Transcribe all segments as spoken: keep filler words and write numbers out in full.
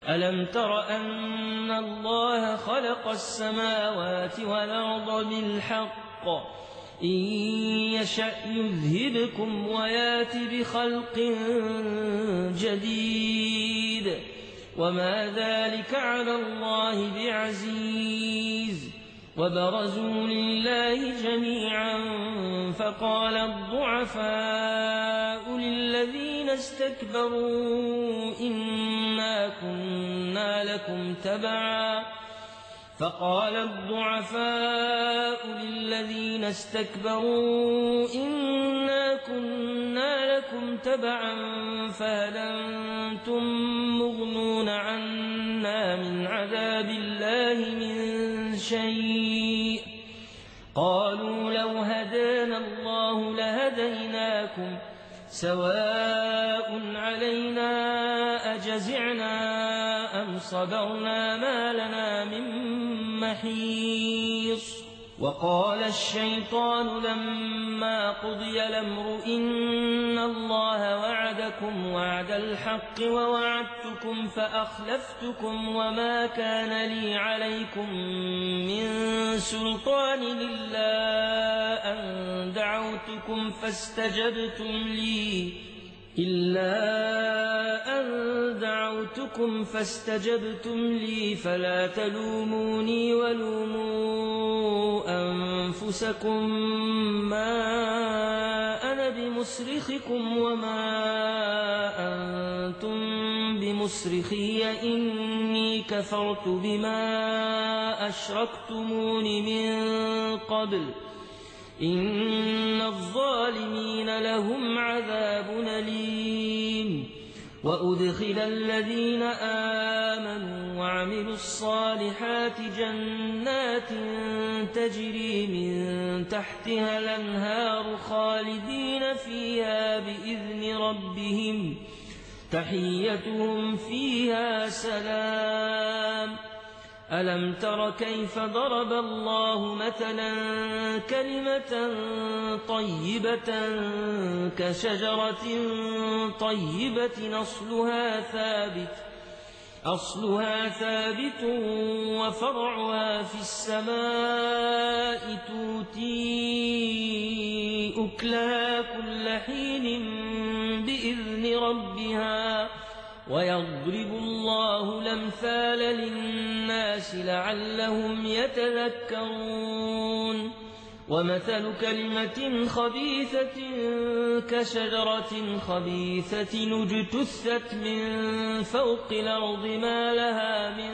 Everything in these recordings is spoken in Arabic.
ألم تر أن الله خلق السماوات والأرض بالحق إن يشأ يذهبكم ويات بخلق جديد وما ذلك على الله بعزيز وبرزوا لله جميعا فقال الضعفاء للذين استكبروا إنا كنا لكم تبعا فقال الضعفاء للذين استكبروا إنا كنا لكم تبعا فهل أنتم مغنون عنا من عذاب الله من شيء قالوا لو هدانا الله لهديناكم سواء علينا أجزعنا أم صبرنا ما لنا من محيص وقال الشيطان لما قضي الأمر إن الله وعدكم وعد الحق ووعدتكم فأخلفتكم وما كان لي عليكم من سلطان إلا أن دعوتكم فاستجبتم لي إلا أن دعوتكم فاستجبتم لي فلا تلوموني ولوموا أنفسكم ما أنا بمصرخكم وما أنتم بمصرخي إني كفرت بما أشركتمون من قبل إن الظالمين لهم عذاب أليم وأدخل الذين آمنوا وعملوا الصالحات جنات تجري من تحتها الأنهار خالدين فيها بإذن ربهم تحيتهم فيها سلام ألم تر كيف ضرب الله مثلا كلمة طيبة كشجرة طيبة أصلها ثابت أصلها ثابت وفرعها في السماء تؤتي أكلها كل حين بإذن ربها ويضرب الله الأمثال للناس لعلهم يتذكرون ومثل كلمة خبيثة كشجرة خبيثة اجتثت من فوق الأرض ما لها من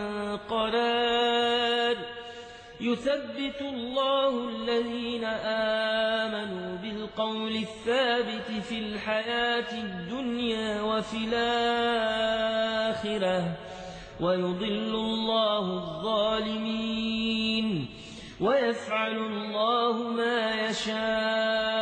قرار يثبت الله الذين آمنوا بالقول الثابت في الحياة الدنيا وفي الآخرة ويضل الله الظالمين ويفعل الله ما يشاء